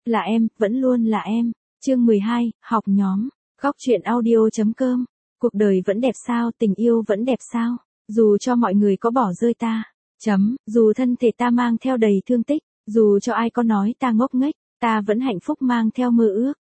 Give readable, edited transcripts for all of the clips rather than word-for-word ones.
Là em, vẫn luôn là em. Chương 12, học nhóm. Góc truyện audio.com. Cuộc đời vẫn đẹp sao, tình yêu vẫn đẹp sao? Dù cho mọi người có bỏ rơi ta. Dù thân thể ta mang theo đầy thương tích, dù cho ai có nói ta ngốc nghếch, ta vẫn hạnh phúc mang theo mơ ước.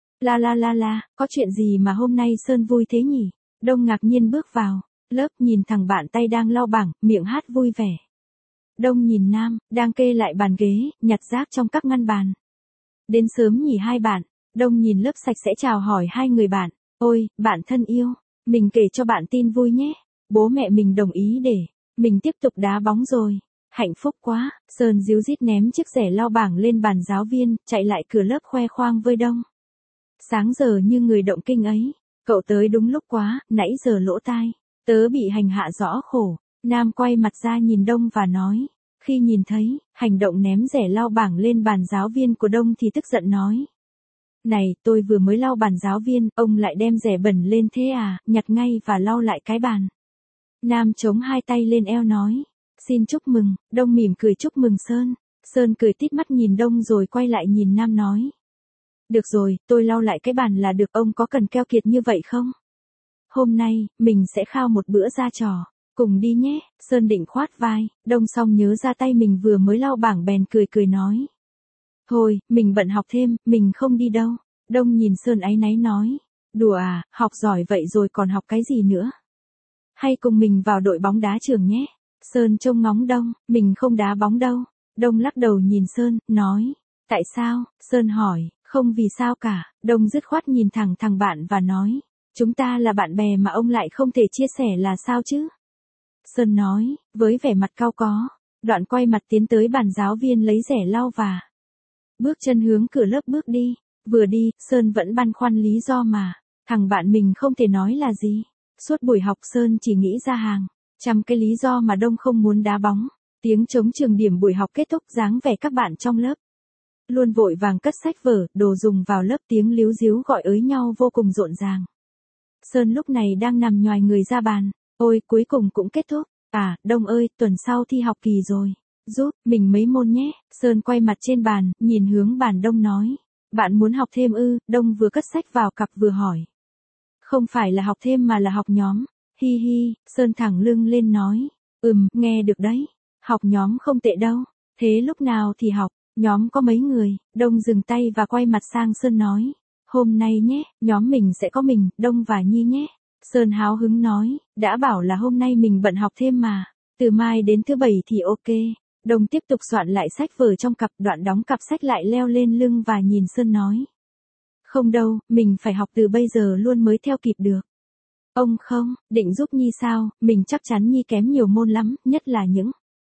La, có chuyện gì mà hôm nay Sơn vui thế nhỉ? Đông ngạc nhiên bước vào lớp, nhìn thằng bạn tay đang lau bảng, miệng hát vui vẻ. Đông nhìn Nam, đang kê lại bàn ghế, nhặt rác trong các ngăn bàn. Đến sớm nhỉ hai bạn? Đông nhìn lớp sạch sẽ chào hỏi hai người bạn. Ôi, bạn thân yêu, mình kể cho bạn tin vui nhé. Bố mẹ mình đồng ý để mình tiếp tục đá bóng rồi. Hạnh phúc quá. Sơn díu dít ném chiếc rẻ lau bảng lên bàn giáo viên, chạy lại cửa lớp khoe khoang với Đông. Sáng giờ như người động kinh ấy. Cậu tới đúng lúc quá, nãy giờ lỗ tai. Tớ bị hành hạ rõ khổ. Nam quay mặt ra nhìn Đông và nói. Khi nhìn thấy hành động ném rẻ lau bảng lên bàn giáo viên của Đông thì tức giận nói. Này, tôi vừa mới lau bàn giáo viên, ông lại đem rẻ bẩn lên thế à? Nhặt ngay và lau lại cái bàn. Nam chống hai tay lên eo nói. Xin chúc mừng. Đông mỉm cười chúc mừng Sơn. Sơn cười tít mắt nhìn Đông rồi quay lại nhìn Nam nói. Được rồi, tôi lau lại cái bàn là được, ông có cần keo kiệt như vậy không? Hôm nay, mình sẽ khao một bữa ra trò. Cùng đi nhé. Sơn định khoát vai, Đông xong nhớ ra tay mình vừa mới lau bảng bèn cười nói. Thôi, mình bận học thêm, mình không đi đâu. Đông nhìn Sơn áy náy nói. Đùa à, học giỏi vậy rồi còn học cái gì nữa? Hay cùng mình vào đội bóng đá trường nhé. Sơn trông ngóng Đông, mình không đá bóng đâu. Đông lắc đầu nhìn Sơn, nói. Tại sao? Sơn hỏi, không vì sao cả. Đông dứt khoát nhìn thẳng bạn và nói. Chúng ta là bạn bè mà ông lại không thể chia sẻ là sao chứ? Sơn nói, với vẻ mặt cau có. Đoạn quay mặt tiến tới bàn giáo viên lấy rẻ lau và bước chân hướng cửa lớp bước đi. Vừa đi, Sơn vẫn băn khoăn lý do mà thằng bạn mình không thể nói là gì. Suốt buổi học Sơn chỉ nghĩ ra hàng trăm cái lý do mà Đông không muốn đá bóng. Tiếng trống trường điểm buổi học kết thúc, dáng vẻ các bạn trong lớp luôn vội vàng cất sách vở, đồ dùng vào lớp, tiếng líu ríu gọi ới nhau vô cùng rộn ràng. Sơn lúc này đang nằm nhoài người ra bàn. Ôi, cuối cùng cũng kết thúc. À, Đông ơi, tuần sau thi học kỳ rồi. Giúp mình mấy môn nhé. Sơn quay mặt trên bàn, nhìn hướng bàn Đông nói. Bạn muốn học thêm ư? Đông vừa cất sách vào cặp vừa hỏi. Không phải là học thêm mà là học nhóm. Hi hi, Sơn thẳng lưng lên nói. Nghe được đấy. Học nhóm không tệ đâu. Thế lúc nào thì học? Nhóm có mấy người? Đông dừng tay và quay mặt sang Sơn nói. Hôm nay nhé, nhóm mình sẽ có mình, Đông và Nhi nhé. Sơn háo hứng nói, đã bảo là hôm nay mình bận học thêm mà. Từ mai đến thứ bảy thì ok. Đông tiếp tục soạn lại sách vở trong cặp, đoạn đóng cặp sách lại leo lên lưng và nhìn Sơn nói. Không đâu, mình phải học từ bây giờ luôn mới theo kịp được. Ông không, định giúp Nhi sao? Mình chắc chắn Nhi kém nhiều môn lắm, nhất là những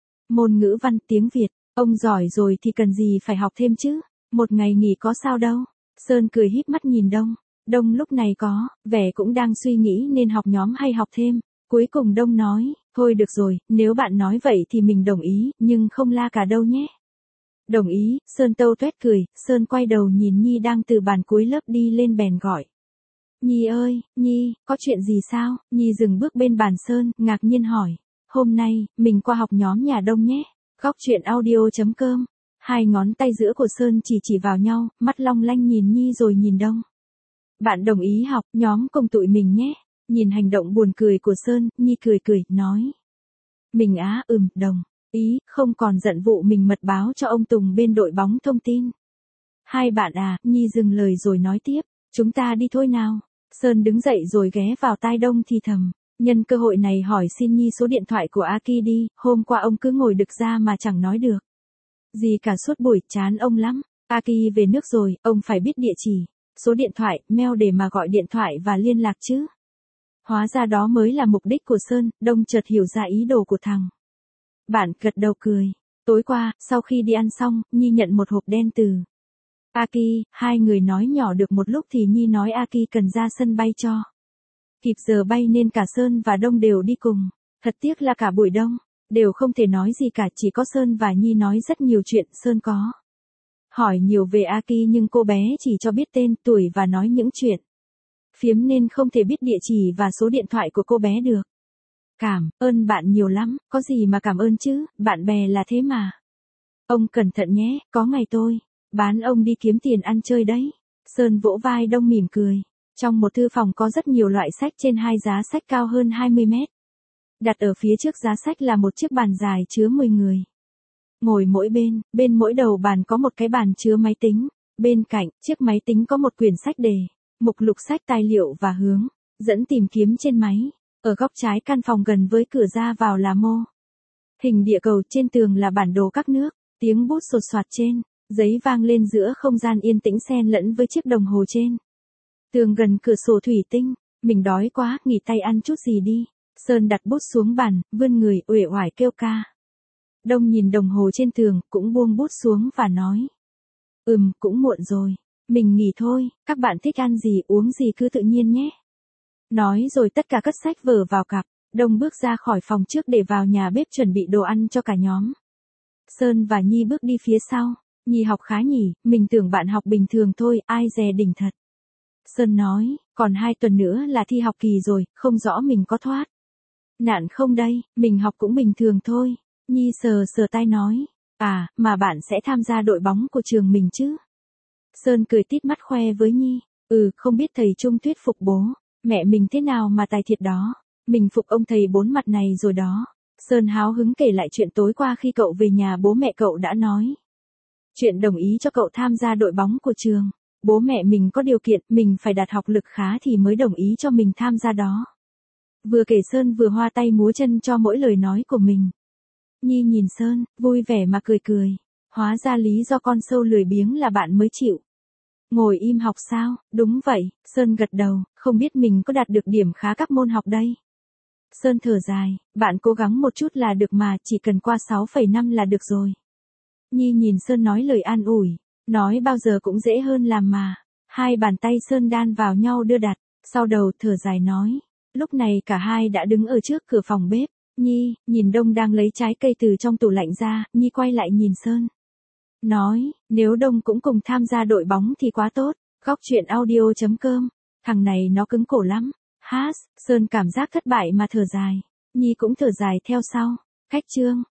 môn ngữ văn, tiếng Việt. Ông giỏi rồi thì cần gì phải học thêm chứ? Một ngày nghỉ có sao đâu. Sơn cười híp mắt nhìn Đông. Đông lúc này có vẻ cũng đang suy nghĩ nên học nhóm hay học thêm. Cuối cùng Đông nói, thôi được rồi, nếu bạn nói vậy thì mình đồng ý, nhưng không la cả đâu nhé. Đồng ý. Sơn tâu tuét cười. Sơn quay đầu nhìn Nhi đang từ bàn cuối lớp đi lên bèn gọi. Nhi ơi, Nhi, có chuyện gì sao? Nhi dừng bước bên bàn Sơn, ngạc nhiên hỏi. Hôm nay, mình qua học nhóm nhà Đông nhé. Góc truyện audio.com. Hai ngón tay giữa của Sơn chỉ vào nhau, mắt long lanh nhìn Nhi rồi nhìn Đông. Bạn đồng ý học nhóm cùng tụi mình nhé. Nhìn hành động buồn cười của Sơn, Nhi cười, nói. Mình á, đồng ý, không còn giận vụ mình mật báo cho ông Tùng bên đội bóng thông tin. Hai bạn à, Nhi dừng lời rồi nói tiếp. Chúng ta đi thôi nào. Sơn đứng dậy rồi ghé vào tai Đông thì thầm. Nhân cơ hội này hỏi xin Nhi số điện thoại của Aki đi, hôm qua ông cứ ngồi đực ra mà chẳng nói được gì cả suốt buổi, chán ông lắm. Aki về nước rồi, ông phải biết địa chỉ, số điện thoại, mail để mà gọi điện thoại và liên lạc chứ. Hóa ra đó mới là mục đích của Sơn. Đông chợt hiểu ra ý đồ của thằng bạn, gật đầu cười. Tối qua, sau khi đi ăn xong, Nhi nhận một hộp đen từ Aki. Hai người nói nhỏ được một lúc thì Nhi nói Aki cần ra sân bay cho kịp giờ bay nên cả Sơn và Đông đều đi cùng. Thật tiếc là cả buổi Đông đều không thể nói gì cả, chỉ có Sơn và Nhi nói rất nhiều chuyện. Sơn có hỏi nhiều về Aki nhưng cô bé chỉ cho biết tên, tuổi và nói những chuyện phiếm nên không thể biết địa chỉ và số điện thoại của cô bé được. Cảm ơn bạn nhiều lắm, có gì mà cảm ơn chứ, bạn bè là thế mà. Ông cẩn thận nhé, có ngày tôi Bán ông đi kiếm tiền ăn chơi đấy. Sơn vỗ vai Đông mỉm cười. Trong một thư phòng có rất nhiều loại sách trên hai giá sách cao hơn 20 mét. Đặt ở phía trước giá sách là một chiếc bàn dài chứa 10 người. Ngồi mỗi bên mỗi đầu bàn có một cái bàn chứa máy tính. Bên cạnh, chiếc máy tính có một quyển sách đề, mục lục sách tài liệu và hướng dẫn tìm kiếm trên máy. Ở góc trái căn phòng gần với cửa ra vào là mô hình địa cầu, trên tường là bản đồ các nước, tiếng bút sột soạt trên giấy vang lên giữa không gian yên tĩnh xen lẫn với chiếc đồng hồ trên tường gần cửa sổ thủy tinh. Mình đói quá, nghỉ tay ăn chút gì đi. Sơn đặt bút xuống bàn, vươn người, uể oải kêu ca. Đông nhìn đồng hồ trên tường, cũng buông bút xuống và nói. Cũng muộn rồi. Mình nghỉ thôi, các bạn thích ăn gì uống gì cứ tự nhiên nhé. Nói rồi tất cả cất sách vở vào cặp. Đông bước ra khỏi phòng trước để vào nhà bếp chuẩn bị đồ ăn cho cả nhóm. Sơn và Nhi bước đi phía sau. Nhi học khá nhỉ, mình tưởng bạn học bình thường thôi, ai dè đỉnh thật. Sơn nói, còn 2 tuần nữa là thi học kỳ rồi, không rõ mình có thoát nạn không đây, mình học cũng bình thường thôi. Nhi sờ tay nói, mà bạn sẽ tham gia đội bóng của trường mình chứ? Sơn cười tít mắt khoe với Nhi, không biết thầy Trung thuyết phục bố mẹ mình thế nào mà tài thiệt đó. Mình phục ông thầy 4 mặt này rồi đó. Sơn háo hứng kể lại chuyện tối qua khi cậu về nhà bố mẹ cậu đã nói chuyện đồng ý cho cậu tham gia đội bóng của trường. Bố mẹ mình có điều kiện, mình phải đạt học lực khá thì mới đồng ý cho mình tham gia đó. Vừa kể Sơn vừa hoa tay múa chân cho mỗi lời nói của mình. Nhi nhìn Sơn, vui vẻ mà cười. Hóa ra lý do con sâu lười biếng là bạn mới chịu ngồi im học sao? Đúng vậy, Sơn gật đầu, không biết mình có đạt được điểm khá các môn học đây. Sơn thở dài, bạn cố gắng một chút là được mà, chỉ cần qua 6,5 là được rồi. Nhi nhìn Sơn nói lời an ủi, nói bao giờ cũng dễ hơn làm mà. Hai bàn tay Sơn đan vào nhau đưa đặt, sau đầu thở dài nói. Lúc này cả hai đã đứng ở trước cửa phòng bếp. Nhi, nhìn Đông đang lấy trái cây từ trong tủ lạnh ra, Nhi quay lại nhìn Sơn. Nói, nếu Đông cũng cùng tham gia đội bóng thì quá tốt. Góc truyện audio.com, thằng này nó cứng cổ lắm. Sơn cảm giác thất bại mà thở dài. Nhi cũng thở dài theo sau. Khách chương.